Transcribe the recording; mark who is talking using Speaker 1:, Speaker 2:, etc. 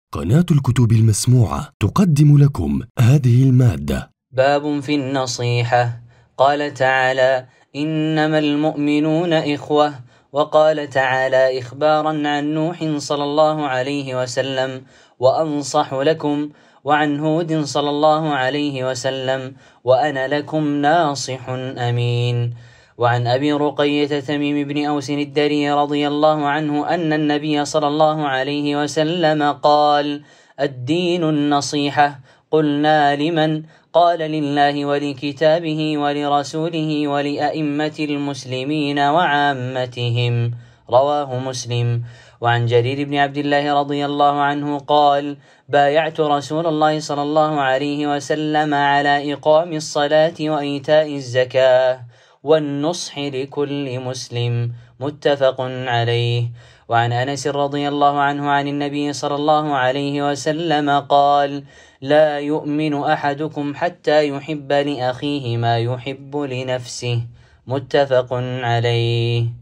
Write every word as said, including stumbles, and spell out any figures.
Speaker 1: قناة الكتب المسموعة تقدم لكم هذه المادة.
Speaker 2: باب في النصيحة. قال تعالى: إنما المؤمنون إخوة. وقال تعالى إخبارا عن نوح صلى الله عليه وسلم: وأنصح لكم. وعن هود صلى الله عليه وسلم: وأنا لكم ناصح أمين. وعن أبي رقية تميم بن أوس الدري رضي الله عنه أن النبي صلى الله عليه وسلم قال: الدين النصيحة. قلنا: لمن؟ قال: لله ولكتابه ولرسوله ولأئمة المسلمين وعامتهم. رواه مسلم. وعن جرير بن عبد الله رضي الله عنه قال: بايعت رسول الله صلى الله عليه وسلم على إقام الصلاة وإيتاء الزكاة والنصح لكل مسلم. متفق عليه. وعن أنس رضي الله عنه عن النبي صلى الله عليه وسلم قال: لا يؤمن أحدكم حتى يحب لأخيه ما يحب لنفسه. متفق عليه.